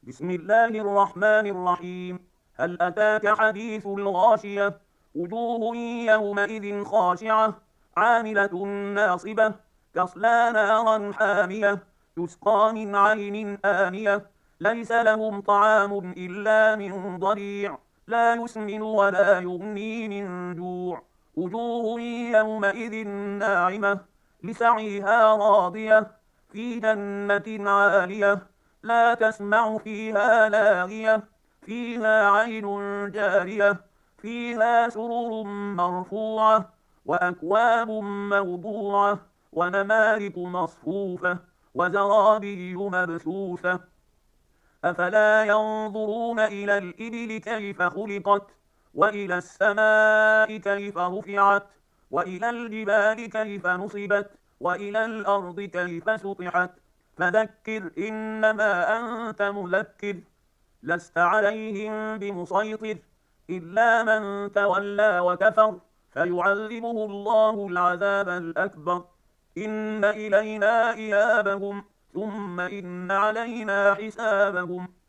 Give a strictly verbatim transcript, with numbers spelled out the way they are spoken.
بسم الله الرحمن الرحيم. هل أتاك حديث الغاشية؟ وجوه يومئذ خاشعة عاملة ناصبة تصلى نارا حامية تسقى من عين آنية ليس لهم طعام إلا من ضريع لا يسمن ولا يغني من جوع وجوه يومئذ ناعمة لسعيها راضية في جنة عالية لا تسمع فيها لاغية فيها عين جارية فيها سرر مرفوعة وأكواب موضوعة ونمارق مصفوفة وزرابي مبثوثة أفلا ينظرون إلى الإبل كيف خلقت وإلى السماء كيف رفعت وإلى الجبال كيف نصبت وإلى الأرض كيف سطحت فذكر إنما أنت مذكر لست عليهم بمسيطر إلا من تولى وكفر فيعذبه الله العذاب الأكبر إن إلينا إيابهم ثم إن علينا حسابهم